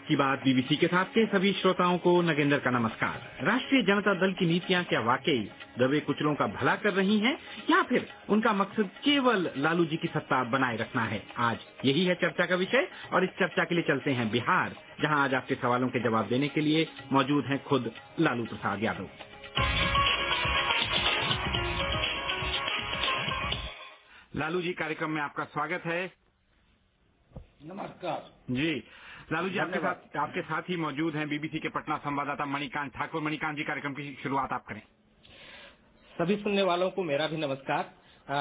की बात बीबीसी के साथ के सभी श्रोताओं को नगेंद्र का नमस्कार। राष्ट्रीय जनता दल की नीतियां क्या वाकई दबे कुचलों का भला कर रही हैं या फिर उनका मकसद केवल लालू जी की सत्ता बनाए रखना है? आज यही है चर्चा का विषय और इस चर्चा के लिए चलते हैं बिहार, जहां आज आपके सवालों के जवाब देने के लिए मौजूद हैं खुद लालू प्रसाद यादव। लालू जी, कार्यक्रम में आपका स्वागत है। नमस्कार जी लालू जी, आपके साथ ही मौजूद हैं बीबीसी के पटना संवाददाता मणिकांत ठाकुर। मणिकांत जी, कार्यक्रम की शुरुआत आप करें। सभी सुनने वालों को मेरा भी नमस्कार।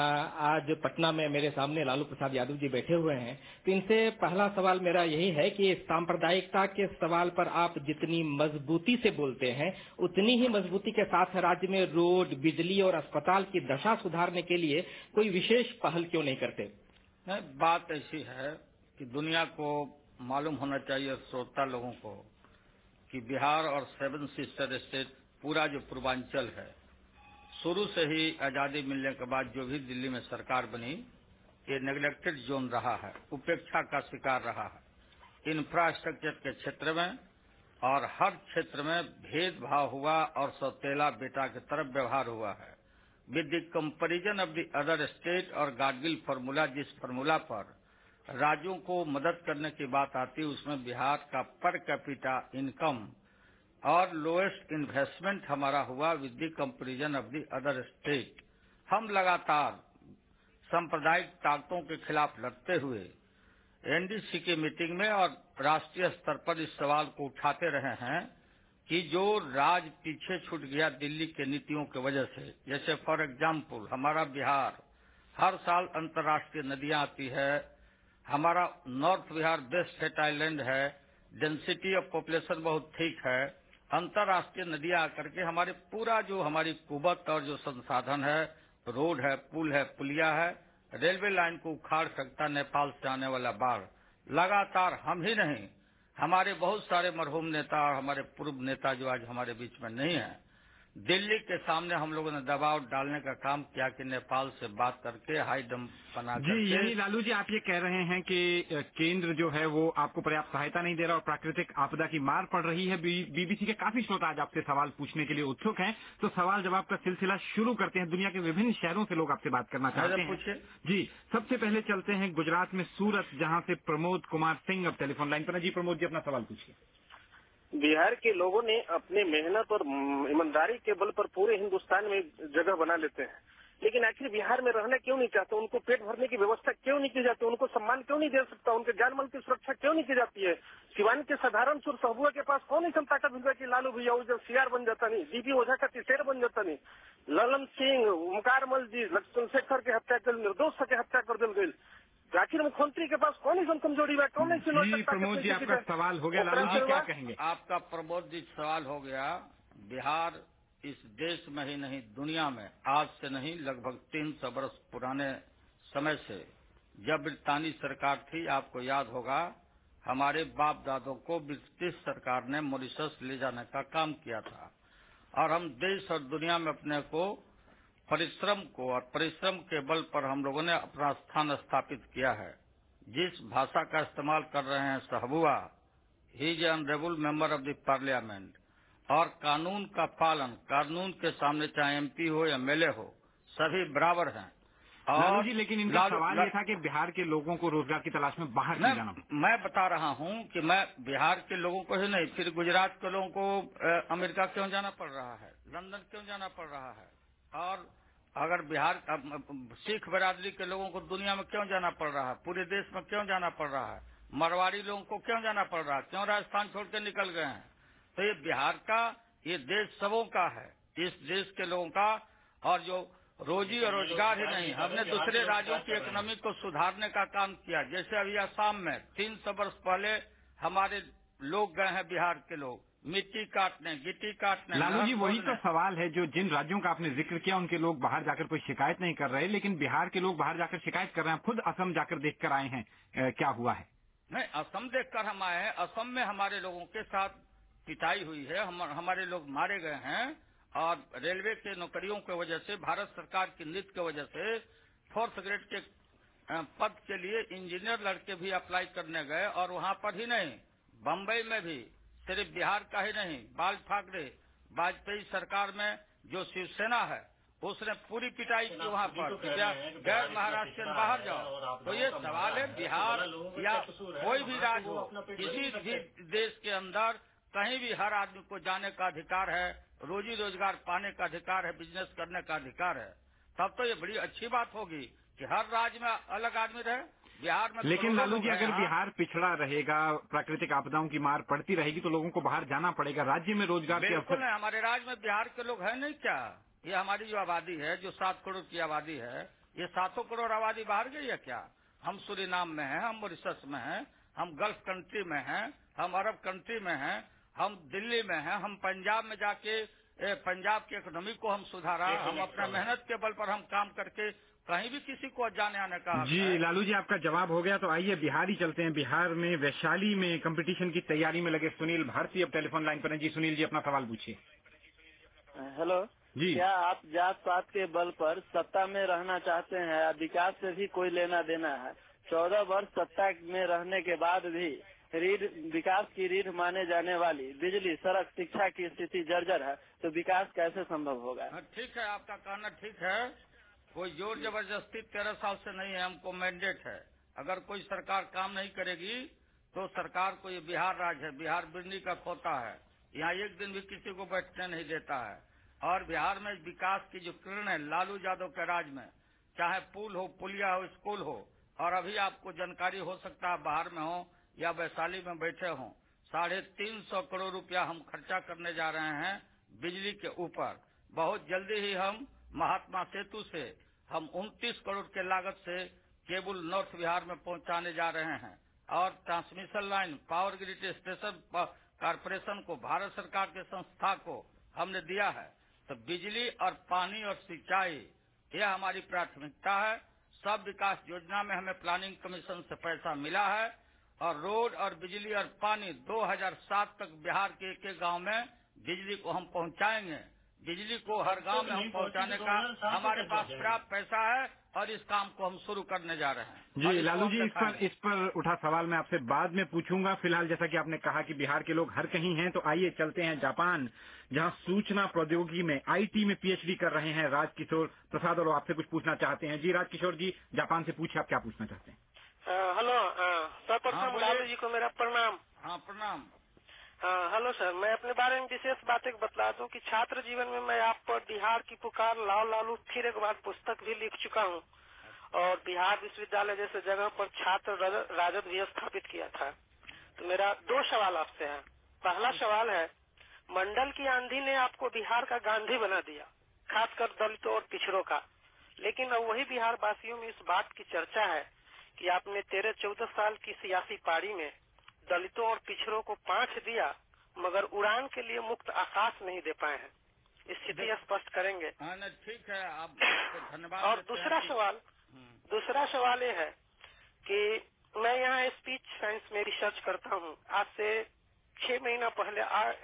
आज पटना में मेरे सामने लालू प्रसाद यादव जी बैठे हुए हैं, तो इनसे पहला सवाल मेरा यही है कि सांप्रदायिकता के सवाल पर आप जितनी मजबूती से बोलते हैं, उतनी ही मजबूती के साथ राज्य में रोड, बिजली और अस्पताल की दशा सुधारने के लिए कोई विशेष पहल क्यों नहीं करते? बात ऐसी है कि दुनिया को मालूम होना चाहिए, श्रोता लोगों को, कि बिहार और 7 सिस्टर स्टेट, पूरा जो पूर्वांचल है, शुरू से ही आजादी मिलने के बाद जो भी दिल्ली में सरकार बनी, ये नेग्लेक्टेड जोन रहा है, उपेक्षा का शिकार रहा है इंफ्रास्ट्रक्चर के क्षेत्र में, और हर क्षेत्र में भेदभाव हुआ और सौतेला बेटा की तरफ व्यवहार हुआ है। With the comparison of the other state और गाडगिल फार्मूला, जिस फार्मूला पर राज्यों को मदद करने की बात आती है, उसमें बिहार का पर कैपिटा इनकम और लोएस्ट इन्वेस्टमेंट हमारा हुआ with the comparison of the other state. हम लगातार सांप्रदायिक ताकतों के खिलाफ लड़ते हुए एनडीसी की मीटिंग में और राष्ट्रीय स्तर पर इस सवाल को उठाते रहे हैं कि जो राज पीछे छूट गया दिल्ली के नीतियों की वजह से, जैसे फॉर एग्जाम्पल हमारा बिहार हर साल अंतर्राष्ट्रीय नदियां आती है, हमारा north Bihar best fat island है, डेंसिटी ऑफ पॉपुलेशन बहुत ठीक है, अंतर्राष्ट्रीय नदियां आकर के हमारे पूरा जो हमारी कुवत और जो संसाधन है, रोड है, पुल है, पुलिया है, रेलवे लाइन को उखाड़ सकता नेपाल से आने वाला बाढ़। लगातार हम ही नहीं, हमारे बहुत सारे मरहूम नेता और हमारे पूर्व नेता जो आज हमारे बीच में नहीं है, दिल्ली के सामने हम लोगों ने दबाव डालने का काम किया कि नेपाल से बात करके हाई डैम बना करके। जी, यानी लालू जी, आप ये कह रहे हैं कि केंद्र जो है वो आपको पर्याप्त सहायता नहीं दे रहा और प्राकृतिक आपदा की मार पड़ रही है। बीबीसी के काफी श्रोता आज आपसे सवाल पूछने के लिए उत्सुक हैं, तो सवाल जवाब का सिलसिला शुरू करते हैं। दुनिया के विभिन्न शहरों से लोग आपसे बात करना चाहते हैं। पूछिए। जी, सबसे पहले चलते हैं गुजरात में सूरत, जहां से प्रमोद कुमार सिंह अब टेलीफोन लाइन पर है। जी प्रमोद जी, अपना सवाल पूछिए। बिहार के लोगों ने अपने मेहनत और ईमानदारी के बल पर पूरे हिंदुस्तान में जगह बना लेते हैं, लेकिन आखिर बिहार में रहना क्यों नहीं चाहते? उनको पेट भरने की व्यवस्था क्यों नहीं की जाती? उनको सम्मान क्यों नहीं दे सकता? उनके जान माल की सुरक्षा क्यों नहीं की जाती है? सिवान के साधारण सुर सहबुआ के पास कौन ऐसा ताकत मिल कि लालू भैया जब सीआर बन जाता नहीं, डीपी ओझा का तिसेर बन जाता नहीं, ललन सिंह, ओमकार मल जी, लक्ष्मण शेखर के हत्या कर, निर्दोष के हत्या कर दिल गई। आखिर मुख्यमंत्री के पास कौन सी कमजोरी है? कौन सी? जी प्रमोद जी, आपका सवाल हो गया। लालू जी क्या कहेंगे? आपका प्रमोद जी सवाल हो गया। बिहार इस देश में ही नहीं, दुनिया में आज से नहीं, लगभग 300 वर्ष पुराने समय से, जब ब्रितानी सरकार थी, आपको याद होगा, हमारे बाप दादों को ब्रिटिश सरकार ने मॉरिशस ले जाने का काम किया था, और हम देश और दुनिया में अपने को परिश्रम के बल पर हम लोगों ने अपना स्थान स्थापित किया है। जिस भाषा का इस्तेमाल कर रहे हैं सहबुआ, he is honourable member of the parliament, और कानून का पालन, कानून के सामने चाहे एमपी हो या एमएलए हो, सभी बराबर हैं। लालू जी, लेकिन इनका सवाल ये था कि बिहार के लोगों को रोजगार की तलाश में बाहर क्यों जाना? मैं बता रहा हूं कि मैं बिहार के लोगों को ही नहीं, फिर गुजरात के लोगों को अमेरिका क्यों जाना पड़ रहा है, लंदन क्यों जाना पड़ रहा है, और अगर बिहार सिख बिरादरी के लोगों को दुनिया में क्यों जाना पड़ रहा है, पूरे देश में क्यों जाना पड़ रहा है, मरवाड़ी लोगों को क्यों जाना पड़ रहा है, क्यों राजस्थान छोड़ के निकल गए हैं? तो ये बिहार का, ये देश सबों का है, इस देश के लोगों का। और जो रोजी और रोजगार ही नहीं, हमने दूसरे राज्यों की इकोनॉमी को सुधारने का काम किया। जैसे अभी असम में 300 वर्ष पहले हमारे लोग गए हैं, बिहार के लोग मिट्टी काटने, गिट्टी काटने। लालू जी, वही तो सवाल है, जो जिन राज्यों का आपने जिक्र किया उनके लोग बाहर जाकर कोई शिकायत नहीं कर रहे, लेकिन बिहार के लोग बाहर जाकर शिकायत कर रहे हैं। खुद असम जाकर देखकर आए हैं, क्या हुआ है? नहीं, असम देखकर हम आए हैं। असम में हमारे लोगों के साथ पिटाई हुई है, हमारे लोग मारे गए हैं, और रेलवे के नौकरियों की वजह से, भारत सरकार की नीति की वजह से 4th ग्रेड के पद के लिए इंजीनियर लड़के भी अप्लाई करने गए, और वहां पर ही नहीं, बम्बई में भी सिर्फ बिहार का ही नहीं, बाल ठाकरे वाजपेयी सरकार में जो शिवसेना है उसने पूरी पिटाई की वहाँ पर, गैर महाराष्ट्र बाहर जाओ। तो ये सवाल है बिहार या कोई भी राज्य हो, किसी भी देश के अंदर कहीं भी हर आदमी को जाने का अधिकार है, रोजी रोजगार पाने का अधिकार है, बिजनेस करने का अधिकार है। तब तो ये बड़ी अच्छी बात होगी कि हर राज्य में अलग आदमी रहे। बिहार में लेकिन लालू जी, अगर बिहार पिछड़ा रहेगा, प्राकृतिक आपदाओं की मार पड़ती रहेगी तो लोगों को बाहर जाना पड़ेगा। राज्य में रोजगार के बिल्कुल नहीं, हमारे राज्य में बिहार के लोग हैं नहीं क्या? ये हमारी जो आबादी है, जो 7 करोड़ की आबादी है, ये 7 करोड़ आबादी बाहर गई है क्या? हम सूरीनाम में हैं, हम मॉरिशस में हैं, हम गल्फ कंट्री में हैं, हम अरब कंट्री में हैं, हम दिल्ली में हैं, हम पंजाब में जाके पंजाब की इकोनॉमी को हम सुधारा, हम अपना मेहनत के बल पर हम काम करके कहीं भी किसी को जाने आने का जी। लालू जी, आपका जवाब हो गया, तो आइए बिहार ही चलते हैं। बिहार में वैशाली में कंपटीशन की तैयारी में लगे सुनील भारती अब टेलीफोन लाइन पर हैं। जी सुनील जी, अपना सवाल पूछिए। हेलो जी। क्या आप जात पात के बल पर सत्ता में रहना चाहते हैं या विकास से भी कोई लेना देना है? 14 वर्ष सत्ता में रहने के बाद भी विकास की रीढ़ माने जाने वाली बिजली, सड़क, शिक्षा की स्थिति जर्जर है, तो विकास कैसे संभव होगा? ठीक है, आपका कहना ठीक है। कोई जोर जबरदस्ती 13 साल से नहीं है, हमको मैंडेट है। अगर कोई सरकार काम नहीं करेगी तो सरकार को, ये बिहार राज्य है, बिहार बिजली का खोता है, यहाँ एक दिन भी किसी को बैठने नहीं देता है। और बिहार में विकास की जो किरण है लालू यादव के राज में, चाहे पुल हो, पुलिया हो, स्कूल हो, और अभी आपको जानकारी हो सकता है बाहर में हो या वैशाली में बैठे हों, 350 करोड़ रुपया हम खर्चा करने जा रहे हैं बिजली के ऊपर। बहुत जल्दी ही हम महात्मा सेतु से हम 29 करोड़ के लागत से केबल नॉर्थ बिहार में पहुंचाने जा रहे हैं, और transmission line, power grid station corporation को, भारत सरकार के संस्था को हमने दिया है। तो बिजली और पानी और सिंचाई, यह हमारी प्राथमिकता है। सब विकास योजना में हमें प्लानिंग कमीशन से पैसा मिला है, और रोड और बिजली और पानी 2007 तक बिहार के एक गांव में बिजली को हम पहुंचाएंगे। बिजली को हर गांव में हम पहुंचाने का हमारे पास पर्याप्त पैसा है, और इस काम को हम शुरू करने जा रहे हैं। जी लालू जी, इस पर उठा सवाल मैं आपसे बाद में पूछूंगा। फिलहाल जैसा कि आपने कहा कि बिहार के लोग हर कहीं हैं, तो आइए चलते हैं जापान, जहां सूचना प्रौद्योगिकी में IT में PhD कर रहे हैं राजकिशोर प्रसाद, और आपसे कुछ पूछना चाहते हैं। जी राजकिशोर जी, जापान से पूछिए, आप क्या पूछना चाहते हैं? हेलो, सर्वप्रथम लालू जी को मेरा प्रणाम। हाँ, प्रणाम। हेलो सर, मैं अपने बारे में विशेष बात एक बतला दूं कि छात्र जीवन में मैं आप पर बिहार की पुकार, लाओ लालू फिर एक बार पुस्तक भी लिख चुका हूं, और बिहार विश्वविद्यालय जैसे जगह पर छात्र राजद भी स्थापित किया था। तो मेरा 2 सवाल आपसे है। पहला सवाल है, मंडल की आंधी ने आपको बिहार का गांधी बना दिया, खासकर दलितों और पिछड़ों का, लेकिन अब वही बिहार वासियों में इस बात की चर्चा है कि आपने 13-14 साल की सियासी पारी में दलितों और पिछड़ों को पांच दिया, मगर उड़ान के लिए मुक्त आकाश नहीं दे पाए हैं। स्थिति स्पष्ट करेंगे? ठीक है, आप धन्यवाद। और दूसरा सवाल ये है कि मैं यहाँ स्पीच साइंस में रिसर्च करता हूँ। आज से 6 महीना पहले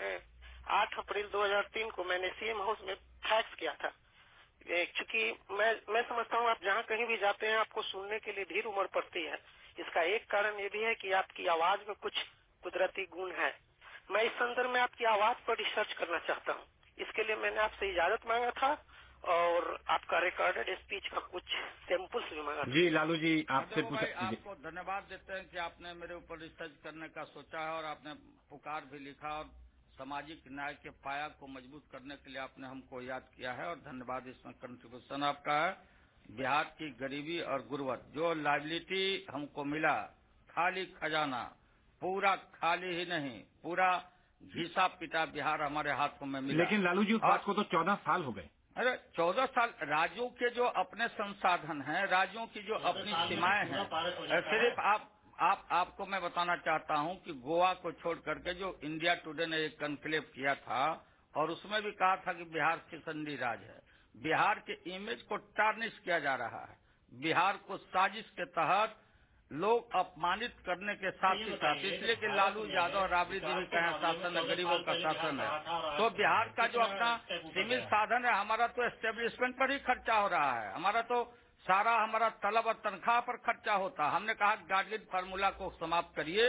8 अप्रैल 2003 को मैंने CM हाउस में फैक्स किया था। चूंकि मैं समझता हूँ आप जहाँ कहीं भी जाते हैं आपको सुनने के लिए धीर उमड़ पड़ती है। इसका एक कारण ये भी है कि आपकी आवाज में कुछ कुदरती गुण है। मैं इस संदर्भ में आपकी आवाज पर रिसर्च करना चाहता हूँ। इसके लिए मैंने आपसे इजाजत मांगा था और आपका रिकॉर्डेड स्पीच का कुछ सैंपल्स भी मांगा था। जी लालू जी, आपसे आपको धन्यवाद देते हैं कि आपने मेरे ऊपर रिसर्च करने का सोचा है, और आपने पुकार भी लिखा, और सामाजिक न्याय के पाया को मजबूत करने के लिए आपने हमको याद किया है, और धन्यवाद। इसमें कंट्रीब्यूशन आपका है। बिहार की गरीबी और गुर्बत, जो लाइबिलिटी हमको मिला, खाली खजाना, पूरा खाली ही नहीं, पूरा घिसा पिटा बिहार हमारे हाथों में मिला। लेकिन लालू जी, उस बात को तो 14 साल हो गए। अरे 14 साल, राज्यों के जो अपने संसाधन हैं, राज्यों की जो अपनी सीमाएं हैं, सिर्फ आपको मैं बताना चाहता हूं कि गोवा को छोड़ करके जो इंडिया टुडे ने एक कन्क्लेव किया था, और उसमें भी कहा था कि बिहार फिसंदी राज्य है। बिहार के इमेज को टार्निश किया जा रहा है। बिहार को साजिश के तहत लोग अपमानित करने के साथ ही साथ, इसलिए कि लालू यादव, राबड़ी देवी का शासन है, गरीबों का शासन है, तो बिहार का जो अपना सीमित साधन है, हमारा तो एस्टेब्लिशमेंट पर ही खर्चा हो रहा है। हमारा तो हमारा तलब और तनख्वाह पर खर्चा होता। हमने कहा गार्जियन फार्मूला को समाप्त करिए,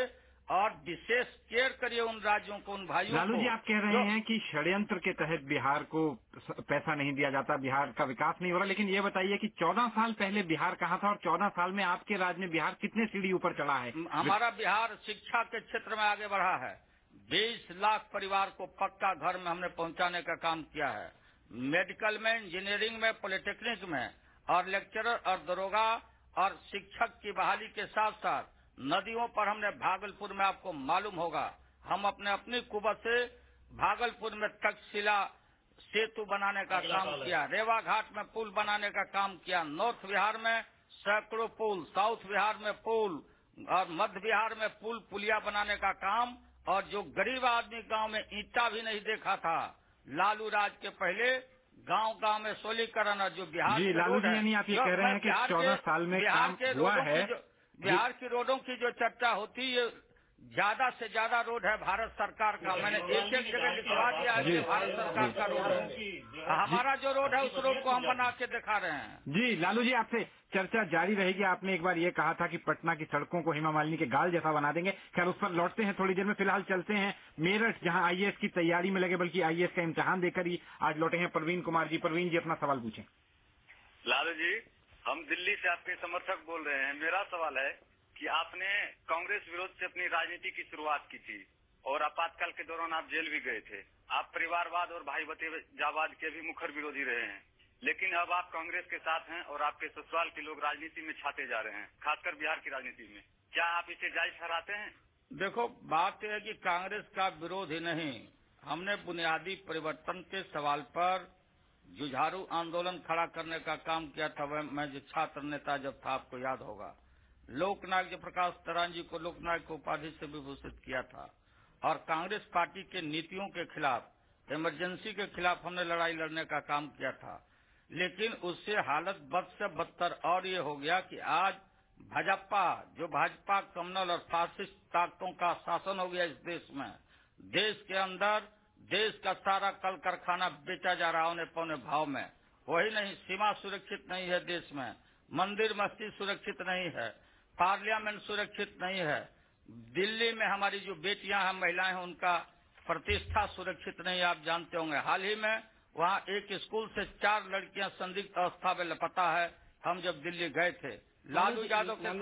और विशेष केयर करिए उन राज्यों को, उन भाइयों को। लालू जी, आप कह रहे हैं कि षड्यंत्र के तहत बिहार को पैसा नहीं दिया जाता, बिहार का विकास नहीं हो रहा, लेकिन ये बताइए कि 14 साल पहले बिहार कहाँ था और 14 साल में आपके राज्य में बिहार कितने सीढ़ी ऊपर चढ़ा है? हमारा बिहार शिक्षा के क्षेत्र में आगे बढ़ा है। 20 लाख परिवार को पक्का घर में हमने पहुंचाने का काम किया है। मेडिकल में, इंजीनियरिंग में, पॉलिटेक्निक में, और लेक्चरर और दरोगा और शिक्षक की बहाली के साथ साथ नदियों पर हमने भागलपुर में, आपको मालूम होगा, हम अपनी कुवत से भागलपुर में तक्षशिला सेतु बनाने का काम किया, रेवा घाट में पुल बनाने का काम किया, नॉर्थ बिहार में सैकड़ों पुल, साउथ बिहार में पुल और मध्य बिहार में पुलिया बनाने का काम। और जो गरीब आदमी गांव में ईंटा भी नहीं देखा था, लालू राज के पहले गांव-गांव में सोलीकरण, और जो बिहार जी, लालू जी, यानी आप ये कह रहे हैं कि 14 साल में काम हुआ है। बिहार की रोडों की जो चर्चा होती है, ज्यादा से ज्यादा रोड है भारत सरकार का। मैंने एक जगह लिखवा दिया है कि भारत सरकार का रोड है। हमारा जो रोड है उस रोड को हम बना के दिखा रहे हैं। जी लालू जी, आपसे चर्चा जारी रहेगी। आपने एक बार ये कहा था कि पटना की सड़कों को हेमा मालिनी के गाल जैसा बना देंगे। खैर, उस पर लौटते हैं थोड़ी देर में। फिलहाल चलते हैं मेरठ, जहां आईएएस की तैयारी में लगे, बल्कि आईएएस का इम्तिहान देकर ही आज लौटे हैं प्रवीण कुमार जी। प्रवीण जी, अपना सवाल पूछें। लालू जी, हम दिल्ली से आपके समर्थक बोल रहे हैं। मेरा सवाल है कि आपने कांग्रेस विरोध से अपनी राजनीति की शुरुआत की थी और आपातकाल के दौरान आप जेल भी गए थे। आप परिवारवाद और भाई भतीजावाद के भी मुखर विरोधी रहे हैं, लेकिन अब आप कांग्रेस के साथ हैं और आपके ससुराल के लोग राजनीति में छाते जा रहे हैं, खासकर बिहार की राजनीति में। क्या आप इसे जायज ठहराते हैं? देखो, बात यह है कि कांग्रेस का विरोध ही नहीं, हमने बुनियादी परिवर्तन के सवाल पर जुझारू आंदोलन खड़ा करने का काम किया था। मैं जो छात्र नेता जब था, आपको याद होगा, लोकनायक जयप्रकाश नारायण जी को लोकनायक उपाधि से विभूषित किया था। और कांग्रेस पार्टी के नीतियों के खिलाफ, इमरजेंसी के खिलाफ हमने लड़ाई लड़ने का काम किया था। लेकिन उससे हालत बद से बदतर और ये हो गया कि आज भाजपा कम्युनल और फासिस्ट ताकतों का शासन हो गया इस देश में। देश के अंदर देश का सारा कल कारखाना बेचा जा रहा है पौने भाव में। वही नहीं, सीमा सुरक्षित नहीं है देश में, मंदिर मस्जिद सुरक्षित नहीं है, पार्लियामेंट सुरक्षित नहीं है, दिल्ली में हमारी जो बेटियां हैं, महिलाएं हैं, उनका प्रतिष्ठा सुरक्षित नहीं है। आप जानते होंगे, हाल ही में वहां एक स्कूल से 4 लड़कियां संदिग्ध अवस्था में लापता है। हम जब दिल्ली गए थे, लालू यादव के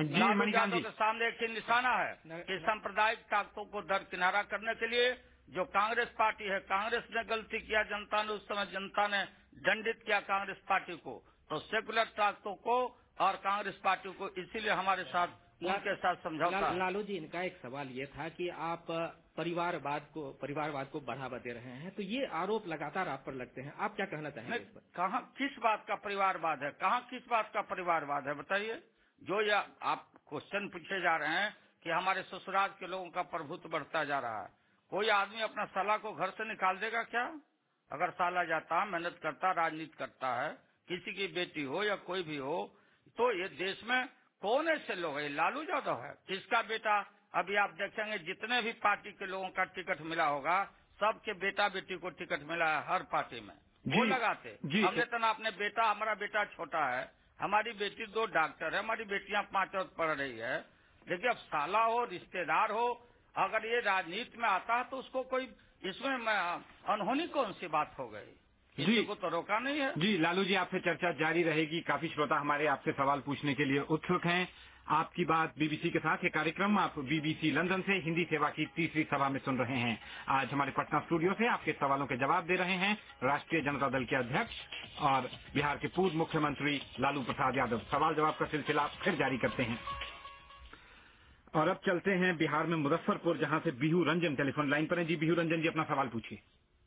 सामने एक ही निशाना है कि सांप्रदायिक ताकतों को दरकिनारा करने के लिए जो कांग्रेस पार्टी है, कांग्रेस ने गलती किया, जनता ने उस समय जनता ने दंडित किया कांग्रेस पार्टी को, तो सेकुलर ताकतों को और कांग्रेस पार्टी को, इसीलिए हमारे साथ उनके साथ समझौता। लालू जी, इनका एक सवाल ये था कि आप परिवारवाद को बढ़ावा दे रहे हैं, तो ये आरोप लगातार आप पर लगते हैं, आप क्या कहना चाहेंगे इस पर? कहाँ किस बात का परिवारवाद है, कहाँ किस बात का परिवारवाद है, बताइए। जो ये आप क्वेश्चन पूछे जा रहे हैं कि हमारे ससुराल के लोगों का प्रभुत्व बढ़ता जा रहा है, कोई आदमी अपना साला को घर से निकाल देगा क्या? अगर साला जाता, मेहनत करता, राजनीति करता है, किसी की बेटी हो या कोई भी हो, तो ये देश में कौन ऐसे लोग है? लालू यादव है, किसका बेटा? अभी आप देखेंगे जितने भी पार्टी के लोगों का टिकट मिला होगा, सबके बेटा बेटी को टिकट मिला है हर पार्टी में। वो लगाते हमने तो ना अपने बेटा, हमारा बेटा छोटा है, हमारी बेटी 2 डॉक्टर है, हमारी बेटियां 5 और पढ़ रही है। लेकिन अब साला हो, रिश्तेदार हो, अगर ये राजनीति में आता है तो उसको कोई इसमें अनहोनी कौन सी बात हो गई? किसी को तो रोका नहीं है। जी लालू जी, आपसे चर्चा जारी रहेगी। काफी श्रोता हमारे आपसे सवाल पूछने के लिए उत्सुक हैं। आपकी बात बीबीसी के साथ ये कार्यक्रम आप बीबीसी लंदन से हिंदी सेवा की तीसरी सभा में सुन रहे हैं। आज हमारे पटना स्टूडियो से आपके सवालों के जवाब दे रहे हैं राष्ट्रीय जनता दल के अध्यक्ष और बिहार के पूर्व मुख्यमंत्री लालू प्रसाद यादव। सवाल जवाब का सिलसिला फिर जारी करते हैं और अब चलते हैं बिहार में मुजफ्फरपुर, जहां से बिहू रंजन टेलीफोन लाइन पर हैं। जी बिहू रंजन जी, अपना सवाल पूछिए।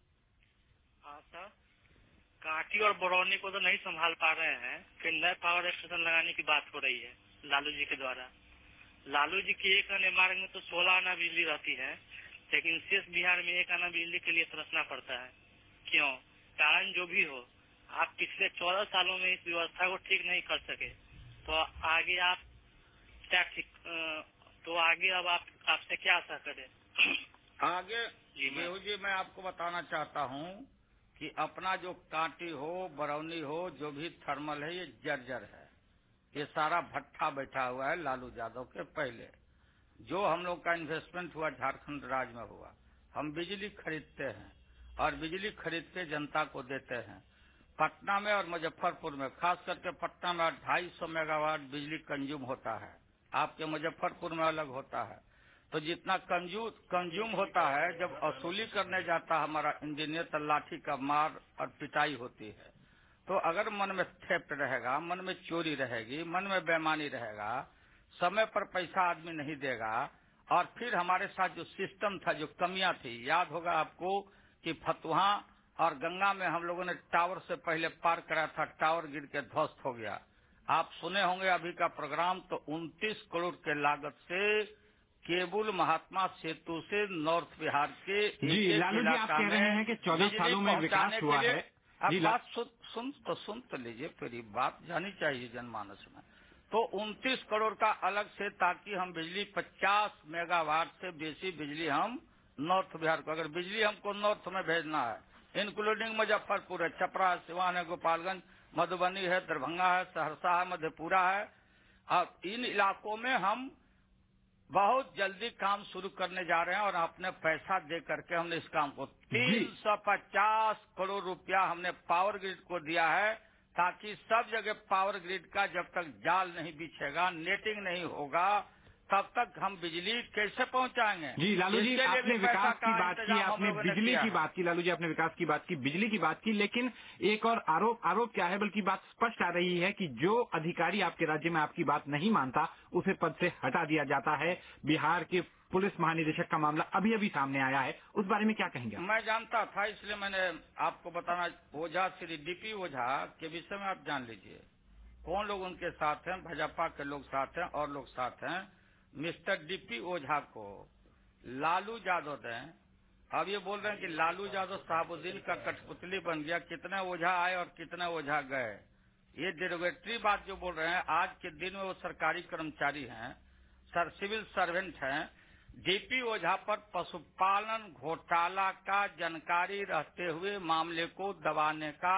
कांटी और बरौनी को तो नहीं संभाल पा रहे हैं, फिर नए पावर स्टेशन लगाने की बात हो रही है लालू जी के द्वारा। लालू जी की एक आने मार्ग में तो 16 आना बिजली रहती है, लेकिन शेष बिहार में 1 आना बिजली के लिए तरसना पड़ता है। क्यों? कारण जो भी हो, आप पिछले 14 सालों में इस व्यवस्था को ठीक नहीं कर सके, तो आगे आप क्या आगे अब आपसे क्या आशा करें? आगे बिहू जी, मैं आपको बताना चाहता हूँ कि अपना जो कांटी हो, बरौनी हो, जो भी थर्मल है, ये जर्जर है। ये सारा भट्ठा बैठा हुआ है लालू यादव के पहले। जो हम लोग का इन्वेस्टमेंट हुआ झारखंड राज्य में हुआ, हम बिजली खरीदते हैं और बिजली खरीद के जनता को देते हैं। पटना में और मुजफ्फरपुर में, खास करके पटना में 250 मेगावाट बिजली कंज्यूम होता है, आपके मुजफ्फरपुर में अलग होता है। तो जितना कंज्यूम होता है, जब वसूली करने जाता है हमारा इंजीनियर, तो लाठी का मार और पिटाई होती है। तो अगर मन में थेफ्ट रहेगा, मन में चोरी रहेगी, मन में बेईमानी रहेगा, समय पर पैसा आदमी नहीं देगा, और फिर हमारे साथ जो सिस्टम था, जो कमियां थी, याद होगा आपको कि फतुहा और गंगा में हम लोगों ने टावर से पहले पार कराया था, टावर गिर के ध्वस्त हो गया। आप सुने होंगे अभी का प्रोग्राम, तो 29 करोड़ के लागत से केबुल महात्मा सेतु से नॉर्थ बिहार के जी लालू जी, आप कह रहे हैं कि 14 सालों में विकास हुआ है। अब बात सुन तो लीजिए, फिर ये बात जानी चाहिए जनमानस में। तो 29 करोड़ का अलग से, ताकि हम बिजली 50 मेगावाट से बेसी बिजली हम नॉर्थ बिहार को, अगर बिजली हमको नॉर्थ में भेजना है, इंक्लूडिंग मुजफ्फरपुर है, छपरा है, सिवान है, गोपालगंज, मधुबनी है, दरभंगा है, सहरसा है, मधेपुरा है, अब इन इलाकों में हम बहुत जल्दी काम शुरू करने जा रहे हैं और अपने पैसा दे करके हमने इस काम को 350 करोड़ रुपया हमने पावर ग्रिड को दिया है, ताकि सब जगह पावर ग्रिड का जब तक जाल नहीं बिछेगा, नेटिंग नहीं होगा, तब तक हम बिजली कैसे पहुंचाएंगे। जी लालू जी, आपने विकास की बात की, आपने बिजली की बात की, लालू जी आपने विकास की बात की, बिजली की बात की, लेकिन एक और आरोप क्या है, बल्कि बात स्पष्ट आ रही है कि जो अधिकारी आपके राज्य में आपकी बात नहीं मानता, उसे पद से हटा दिया जाता है। बिहार के पुलिस महानिदेशक का मामला अभी अभी सामने आया है, उस बारे में क्या कहेंगे? मैं जानता था, इसलिए मैंने आपको बताना, ओझा श्री डीपी ओझा के विषय में आप जान लीजिए कौन लोग उनके साथ हैं। भाजपा के लोग साथ हैं और लोग साथ हैं। मिस्टर डीपी ओझा को लालू यादव दें, अब ये बोल रहे हैं कि लालू यादव साहबुद्दीन का कठपुतली बन गया, कितने ओझा आए और कितने ओझा गए, ये डेरोगेटरी बात जो बोल रहे हैं। आज के दिन में वो सरकारी कर्मचारी हैं, सिविल सर्वेंट हैं। डीपी ओझा पर पशुपालन घोटाला का जानकारी रहते हुए मामले को दबाने का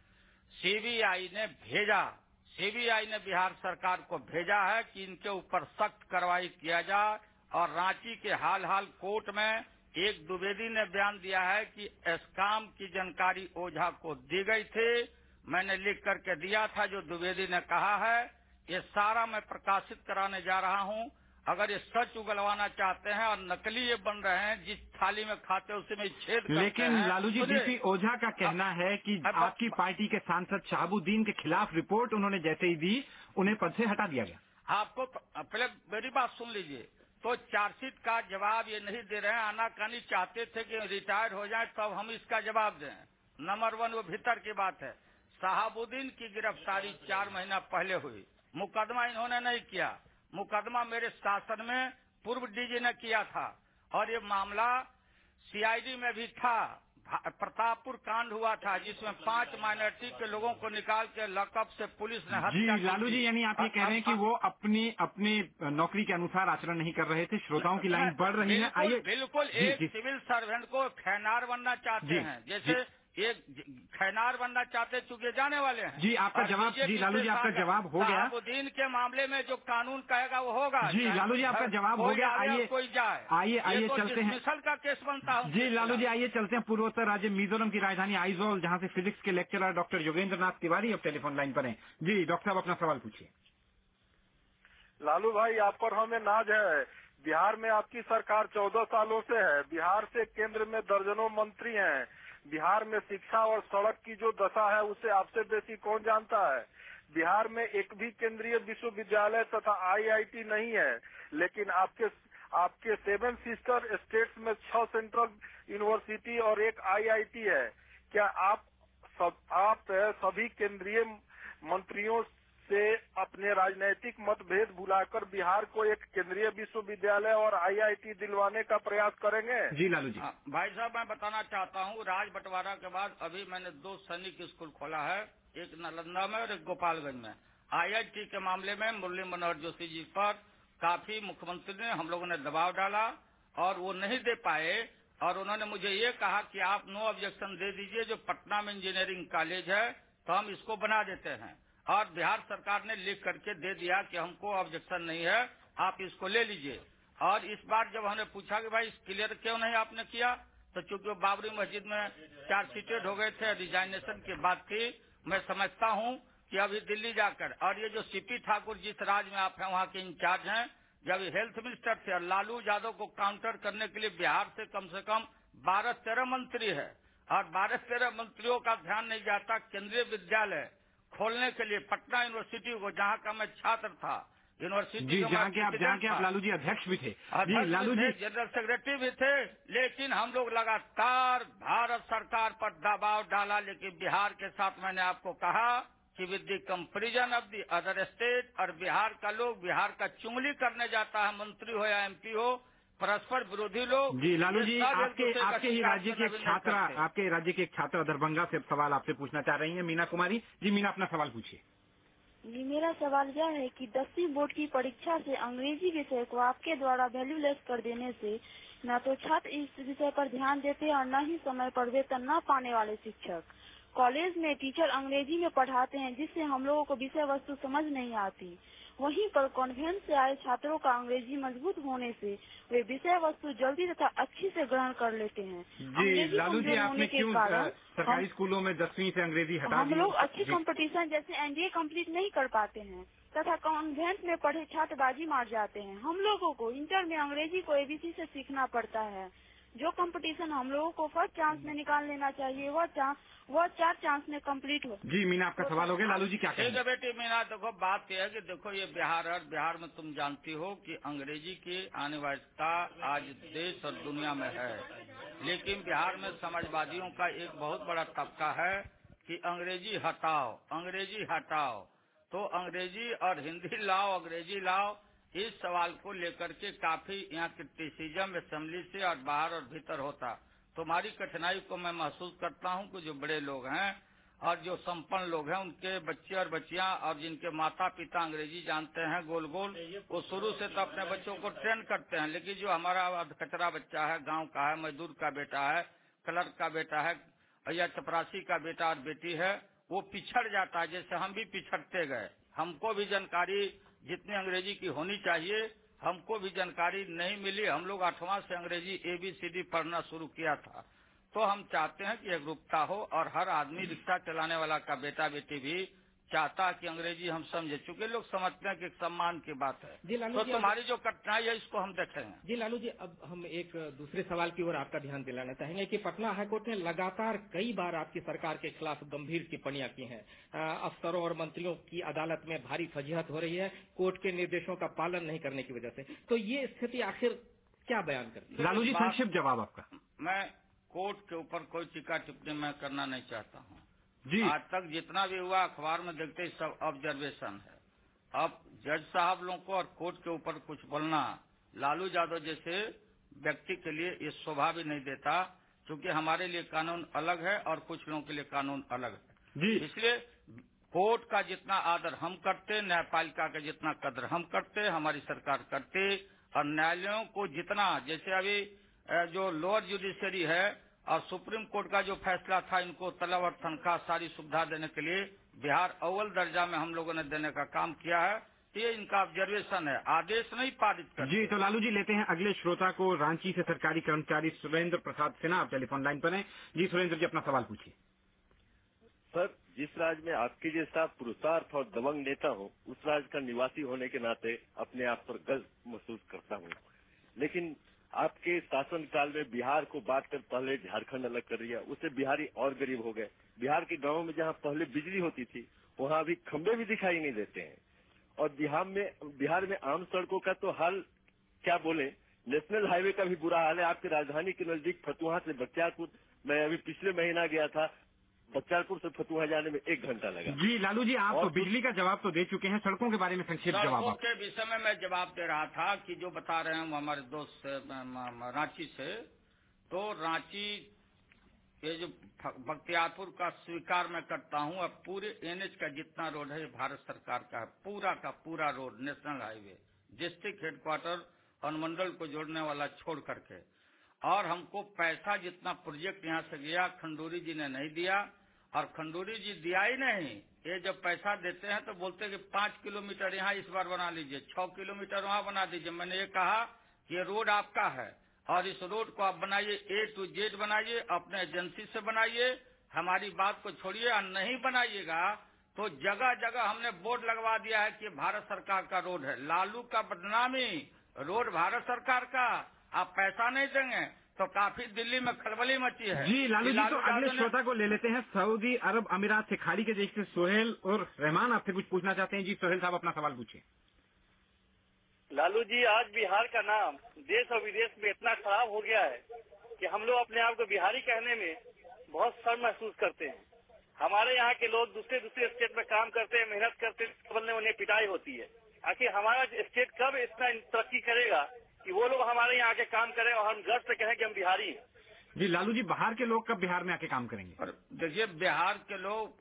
सीबीआई ने भेजा, सीबीआई ने बिहार सरकार को भेजा है कि इनके ऊपर सख्त कार्रवाई किया जाए। और रांची के हाल कोर्ट में एक द्विवेदी ने बयान दिया है कि एस्काम की जानकारी ओझा को दी गई थी, मैंने लिख करके दिया था, जो द्विवेदी ने कहा है ये सारा मैं प्रकाशित कराने जा रहा हूं। अगर ये सच उगलवाना चाहते हैं और नकली ये बन रहे हैं, जिस थाली में खाते उसी में छेद करते हैं। लेकिन लालू जी, डीपी ओझा का कहना है कि आपकी पार्टी के सांसद शहाबुद्दीन के खिलाफ रिपोर्ट उन्होंने जैसे ही दी, उन्हें पद से हटा दिया गया। आपको पहले मेरी बात सुन लीजिए। तो चार्जशीट का जवाब ये नहीं दे रहे हैं, आनाकानी चाहते थे कि रिटायर हो जाए तब हम इसका जवाब दें। नंबर 1 वो भीतर की बात है। शहाबुद्दीन की गिरफ्तारी 4 महीना पहले हुई, मुकदमा इन्होंने नहीं किया। मुकदमा मेरे शासन में पूर्व डीजी ने किया था और ये मामला सीआईडी में भी था। प्रतापपुर कांड हुआ था जिसमें 5 माइनॉरिटी के लोगों को निकाल के लॉकअप से पुलिस ने हत्या की। जी लालू जी, यानी आप ये कह रहे हैं कि वो अपनी नौकरी के अनुसार आचरण नहीं कर रहे थे। श्रोताओं की लाइन बढ़ रही है, आइए। बिल्कुल एक सिविल सर्वेंट को खैनार बनना चाहते हैं, जैसे एक खैनार बनना चाहते चुके जाने वाले हैं। जी आपका जवाब, जी लालू जी आपका जवाब हो गया। शहाबुद्दीन के मामले में जो कानून कहेगा वो होगा। जी लालू जी आपका जवाब हो गया। आइए कोई जाए, आइए चलते हैं। मिसल का केस बनता है। जी लालू जी आइए चलते हैं पूर्वोत्तर राज्य मिजोरम की राजधानी आइजोल, जहां से फिजिक्स के लेक्चरर डॉक्टर योगेंद्र नाथ तिवारी अब टेलीफोन लाइन पर हैं। जी डॉक्टर साहब अपना सवाल पूछिए। लालू भाई, आप पर हमें नाज है। बिहार में आपकी सरकार 14 सालों से है। बिहार से केंद्र में दर्जनों मंत्री हैं। बिहार में शिक्षा और सड़क की जो दशा है उसे आपसे बेसी कौन जानता है। बिहार में एक भी केंद्रीय विश्वविद्यालय तथा आईआईटी नहीं है, लेकिन आपके 7 सिस्टर स्टेट्स में 6 सेंट्रल यूनिवर्सिटी और 1 आईआईटी है। क्या आप सभी केंद्रीय मंत्रियों से अपने राजनीतिक मतभेद भुलाकर बिहार को एक केंद्रीय विश्वविद्यालय और आईआईटी दिलवाने का प्रयास करेंगे? जी लालू जी। भाई साहब, मैं बताना चाहता हूँ, राज बंटवारा के बाद अभी मैंने 2 सैनिक स्कूल खोला है, एक नालंदा में और एक गोपालगंज में। आईआईटी के मामले में मुरली मनोहर जोशी जी पर काफी मुख्यमंत्री ने, हम लोगों ने दबाव डाला और वो नहीं दे पाए, और उन्होंने मुझे ये कहा कि आप नो ऑब्जेक्शन दे दीजिए, जो पटना में इंजीनियरिंग कॉलेज है तो हम इसको बना देते हैं। और बिहार सरकार ने लिख करके दे दिया कि हमको ऑब्जेक्शन नहीं है, आप इसको ले लीजिए। और इस बार जब हमने पूछा कि भाई क्लियर क्यों नहीं आपने किया, तो चूंकि बाबरी मस्जिद में 4 सीटेड हो गए थे, रिजाइनेशन की बात थी। मैं समझता हूं कि अभी दिल्ली जाकर, और ये जो सीपी ठाकुर जिस राज्य में आप हैं वहाँ के इंचार्ज हैं, जब हेल्थ मिनिस्टर थे और लालू यादव को काउंटर करने के लिए बिहार से कम 12-13 मंत्री है, और 12-13 मंत्रियों का ध्यान नहीं जाता केंद्रीय विद्यालय खोलने के लिए पटना यूनिवर्सिटी को, जहाँ का मैं छात्र था, यूनिवर्सिटी जी, जहाँ के आप लालू जी अध्यक्ष भी थे, जी लालू जी जनरल सेक्रेटरी भी थे, लेकिन हम लोग लगातार भारत सरकार पर दबाव डाला। लेकिन बिहार के साथ मैंने आपको कहा कि with the comparison of the other state, और बिहार का लोग बिहार का चुंगली करने जाता है, मंत्री हो या एमपी हो, परस्पर विरोधी लोग। जी लालू जी, आपके ही राज्य के एक छात्र दरभंगा से सवाल आपसे पूछना चाह रही हैं, मीना कुमारी जी। मीना, अपना सवाल पूछिए। जी, मेरा सवाल यह है कि 10वीं बोर्ड की परीक्षा से अंग्रेजी विषय को आपके द्वारा वैल्यूलेस कर देने से न तो छात्र इस विषय पर ध्यान देते हैं और न ही समय पर वेतन न पाने वाले शिक्षक। कॉलेज में टीचर अंग्रेजी में पढ़ाते हैं, जिससे हम लोगों को विषय वस्तु समझ नहीं आती। वहीं पर कॉन्वेंट से आए छात्रों का अंग्रेजी मजबूत होने से वे विषय वस्तु जल्दी तथा अच्छी से ग्रहण कर लेते हैं। जी लालू जी, आपने क्यों सरकारी स्कूलों में 10वीं से अंग्रेजी हटा दी? हम लोग अच्छी कंपटीशन जैसे एनडीए कंप्लीट नहीं कर पाते हैं तथा कॉन्वेंट में पढ़े छात्र बाजी मार जाते हैं। हम लोगों को इंटर में अंग्रेजी को एबीसी से सीखना पड़ता है। जो कंपटीशन हम लोगों को फर्स्ट चांस में निकाल लेना चाहिए, वह 4 चांस में कंप्लीट हो। जी मीना, आपका सवाल हो गया। लालू जी क्या कहेंगे? ठीक है बेटी मीना, देखो बात यह है कि देखो ये बिहार है, बिहार में तुम जानती हो कि अंग्रेजी की अनिवार्यता आज देश और दुनिया में है, लेकिन बिहार में समाजवादियों का एक बहुत बड़ा तबका है कि अंग्रेजी हटाओ, तो अंग्रेजी और हिंदी लाओ, अंग्रेजी लाओ। इस सवाल को लेकर के काफी यहाँ क्रिटिसिज्म असेंबली से और बाहर और भीतर होता। तुम्हारी कठिनाई को मैं महसूस करता हूँ कि जो बड़े लोग हैं और जो संपन्न लोग हैं, उनके बच्चे और बच्चियां और जिनके माता पिता अंग्रेजी जानते हैं गोल, वो शुरू से तो अपने बच्चों को ट्रेन करते हैं। लेकिन जो हमारा कचरा बच्चा है, गांव का है, मजदूर का बेटा है, क्लर्क का बेटा है या चपरासी का बेटा और बेटी है, वो पिछड़ जाता है। जैसे हम भी पिछड़ते गए, हमको भी जानकारी जितनी अंग्रेजी की होनी चाहिए हमको भी जानकारी नहीं मिली। हम लोग 8वां से अंग्रेजी ABCD पढ़ना शुरू किया था। तो हम चाहते हैं कि एकरूपता हो और हर आदमी, रिक्शा चलाने वाला का बेटा बेटी भी चाहता कि अंग्रेजी हम समझे, चूंकि लोग समझते हैं कि एक सम्मान की बात है। तो तुम्हारी जो कठिनाई है इसको हम देखेंगे। जी लालू जी, अब हम एक दूसरे सवाल की ओर आपका ध्यान दिलाना चाहेंगे कि पटना हाईकोर्ट ने लगातार कई बार आपकी सरकार के खिलाफ गंभीर टिप्पणियां की हैं। अफसरों और मंत्रियों की अदालत में भारी फजीहत हो रही है कोर्ट के निर्देशों का पालन नहीं करने की वजह से। तो ये स्थिति आखिर क्या बयान करती है? लालू जी, संक्षिप्त जवाब आपका। मैं कोर्ट के ऊपर कोई टीका टिप्पणी मैं करना नहीं चाहता हूँ जी। आज तक जितना भी हुआ अखबार में देखते ही सब ऑब्जर्वेशन है। अब जज साहब लोगों को और कोर्ट के ऊपर कुछ बोलना लालू यादव जैसे व्यक्ति के लिए ये शोभा भी नहीं देता, क्योंकि हमारे लिए कानून अलग है और कुछ लोगों के लिए कानून अलग है जी। इसलिए कोर्ट का जितना आदर हम करते, न्यायपालिका का जितना कदर हम करते, हमारी सरकार करते, और न्यायालयों को जितना, जैसे अभी जो लोअर जुडिशरी है और सुप्रीम कोर्ट का जो फैसला था, इनको तलब और तनख्वाह सारी सुविधा देने के लिए बिहार अव्वल दर्जा में हम लोगों ने देने का काम किया है। ये इनका ऑब्जर्वेशन है, आदेश नहीं पारित कर। जी, तो लालू जी लेते हैं अगले श्रोता को। रांची से सरकारी कर्मचारी सुरेंद्र प्रसाद सिन्हा, आप टेलीफोन लाइन पर हैं। जी सुरेंद्र जी, अपना सवाल पूछिए। सर, जिस राज्य में आपके जैसा पुरुषार्थ और दबंग नेता हो, उस राज्य का निवासी होने के नाते अपने आप पर गर्व महसूस करता हूँ। लेकिन आपके शासनकाल में बिहार को बांट कर पहले झारखंड अलग कर दिया, उससे बिहारी और गरीब हो गए। बिहार के गांवों में जहां पहले बिजली होती थी, वहां अभी खंभे भी दिखाई नहीं देते हैं। और बिहार में आम सड़कों का तो हाल क्या बोले, नेशनल हाईवे का भी बुरा हाल है। आपकी राजधानी के नजदीक फतुहा से बख्तियारपुर, मैं अभी पिछले महीना गया था, बख्तियारपुर से फतुहा जाने में 1 घंटा लगा। जी लालू जी, आप तो बिजली का जवाब तो दे चुके हैं, सड़कों के बारे में संक्षिप्त जवाब। सड़कों के विषय में मैं जवाब दे रहा था कि जो बता रहे हैं हमारे दोस्त रांची से, तो रांची ये जो बख्तियारपुर का स्वीकार मैं करता हूँ। अब पूरे NH का जितना रोड है भारत सरकार का है, पूरा का पूरा road national highway, district headquarter अनुमंडल को जोड़ने वाला छोड़ करके। और हमको पैसा जितना प्रोजेक्ट यहाँ से गया खंडूरी जी ने नहीं दिया, और खंडूरी जी दिया ही नहीं। ये जब पैसा देते हैं तो बोलते हैं कि 5 किलोमीटर यहाँ इस बार बना लीजिए, 6 किलोमीटर वहाँ बना दीजिए। मैंने ये कहा कि ये रोड आपका है और इस रोड को आप बनाइए, A to Z बनाइए, अपने एजेंसी से बनाइए, हमारी बात को छोड़िए। और नहीं बनाइएगा तो जगह जगह हमने बोर्ड लगवा दिया है कि भारत सरकार का रोड है। लालू का बदनामी, रोड भारत सरकार का, आप पैसा नहीं देंगे तो काफी दिल्ली में खलबली मची है। जी लालू जी, तो अगले श्रोता को ले लेते हैं। सऊदी अरब अमीरात से खाड़ी के देश से सोहेल और रहमान आपसे कुछ पूछना चाहते हैं। जी सोहेल साहब, अपना सवाल पूछिए। लालू जी, आज बिहार का नाम देश और विदेश में इतना खराब हो गया है कि हम लोग अपने आप को बिहारी कहने में बहुत शर्म महसूस करते हैं। हमारे यहाँ के लोग दूसरे स्टेट में काम करते हैं, मेहनत करते हैं, बदले उन्हें पिटाई होती है। आखिर हमारा स्टेट कब इतना तरक्की करेगा कि वो लोग हमारे यहाँ आके काम करें और हम गर्व से कहें कि हम बिहारी हैं? जी लालू जी, बाहर के लोग कब बिहार में आके काम करेंगे? और देखिए, बिहार के लोग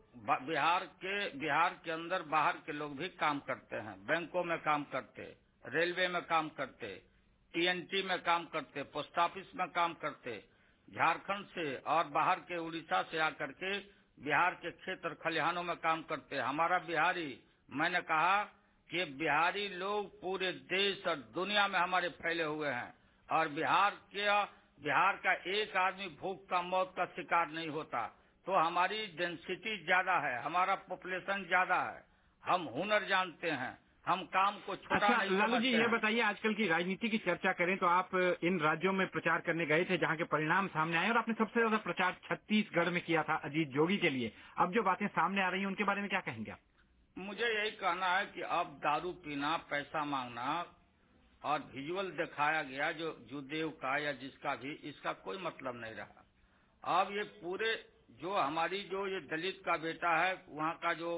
बिहार के अंदर बाहर के लोग भी काम करते हैं। बैंकों में काम करते, रेलवे में काम करते, TNT में काम करते, पोस्ट ऑफिस में काम करते, झारखंड से और बाहर के उड़ीसा से आकर के बिहार के खेत और खलिहानों में काम करते। हमारा बिहारी, मैंने कहा कि बिहारी लोग पूरे देश और दुनिया में हमारे फैले हुए हैं और बिहार का एक आदमी भूख का मौत का शिकार नहीं होता। तो हमारी डेंसिटी ज्यादा है, हमारा पॉपुलेशन ज्यादा है, हम हुनर जानते हैं, हम काम को छोटा नहीं समझते हैं। लालू जी, ये बताइए, आजकल की राजनीति की चर्चा करें तो आप इन राज्यों में प्रचार करने गए थे जहां के परिणाम सामने आए और आपने सबसे ज्यादा प्रचार छत्तीसगढ़ में किया था अजीत जोगी के लिए। अब जो बातें सामने आ रही हैं उनके बारे में क्या कहेंगे आप? मुझे यही कहना है कि अब दारू पीना, पैसा मांगना और विजुअल दिखाया गया जो जुदेव का या जिसका भी, इसका कोई मतलब नहीं रहा। अब ये पूरे जो हमारी जो ये दलित का बेटा है, वहाँ का जो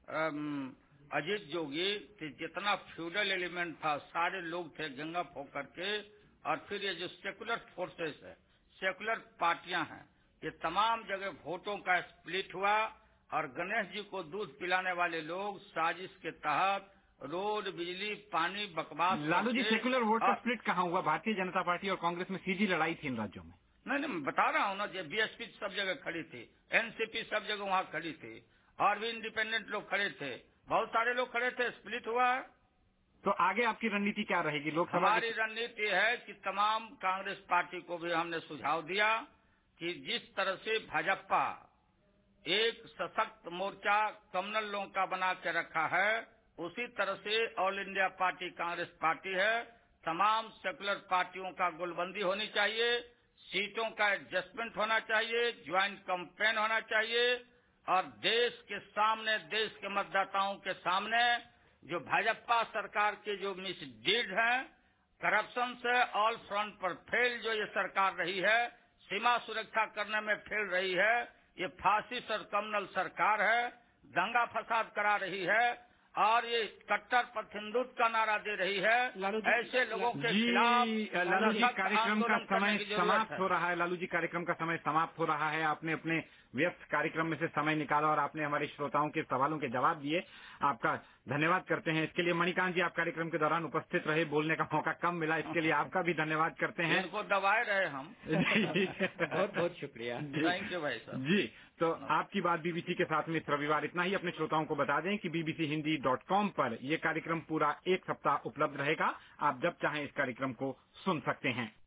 अजीत जोगी, जितना फ्यूडल एलिमेंट था, सारे लोग थे गंगा होकर के, और फिर ये जो सेकुलर फोर्सेस है, सेकुलर पार्टियां हैं, ये तमाम जगह वोटों का स्प्लिट हुआ और गणेश जी को दूध पिलाने वाले लोग साजिश के तहत रोड, बिजली, पानी, बकवास। लालू जी, सेकुलर वोट का स्प्लिट कहाँ हुआ? भारतीय जनता पार्टी और कांग्रेस में सीधी लड़ाई थी इन राज्यों में। नहीं, मैं बता रहा हूँ ना, BSP सब जगह खड़ी थी, NCP सब जगह वहाँ खड़ी थी, और भी इंडिपेंडेंट लोग खड़े थे, बहुत सारे लोग खड़े थे, स्प्लिट हुआ। तो आगे आपकी रणनीति क्या रहेगी? लोकसभा हमारी रणनीति है कि तमाम कांग्रेस पार्टी को भी हमने सुझाव दिया कि जिस तरह से भाजपा एक सशक्त मोर्चा कम्युनल लोगों का बना के रखा है, उसी तरह से all India party Congress party है। तमाम सेकुलर पार्टियों का गोलबंदी होनी चाहिए, सीटों का एडजस्टमेंट होना चाहिए, ज्वाइंट कैंपेन होना चाहिए, और देश के सामने, देश के मतदाताओं के सामने जो भाजपा सरकार के जो मिसडीड हैं, करप्शन से ऑल फ्रंट पर फेल जो ये सरकार रही है, सीमा सुरक्षा करने में फेल रही है, ये फासिस्ट और कम्युनल सरकार है, दंगा फसाद करा रही है और ये कट्टरपंथ हिंदुत्व का नारा दे रही है। ऐसे लोगों के खिलाफ लालू जी, कार्यक्रम का समय समाप्त हो रहा है। लालू जी, कार्यक्रम का समय समाप्त हो रहा है। आपने अपने व्यस्त कार्यक्रम में से समय निकाला और आपने हमारे श्रोताओं के सवालों के जवाब दिए। आपका धन्यवाद करते हैं। इसके लिए मणिकांत जी, आप कार्यक्रम के दौरान उपस्थित रहे, बोलने का मौका कम मिला, इसके लिए आपका भी धन्यवाद करते हैं। इनको दबाए रहे हम। बहुत बहुत शुक्रिया, थैंक यू भाई साहब। जी, तो आपकी बात BBC के साथ में इस रविवार इतना ही। अपने श्रोताओं को बता दें कि bbchindi.com पर ये कार्यक्रम पूरा एक सप्ताह उपलब्ध रहेगा। आप जब चाहें इस कार्यक्रम को सुन सकते हैं।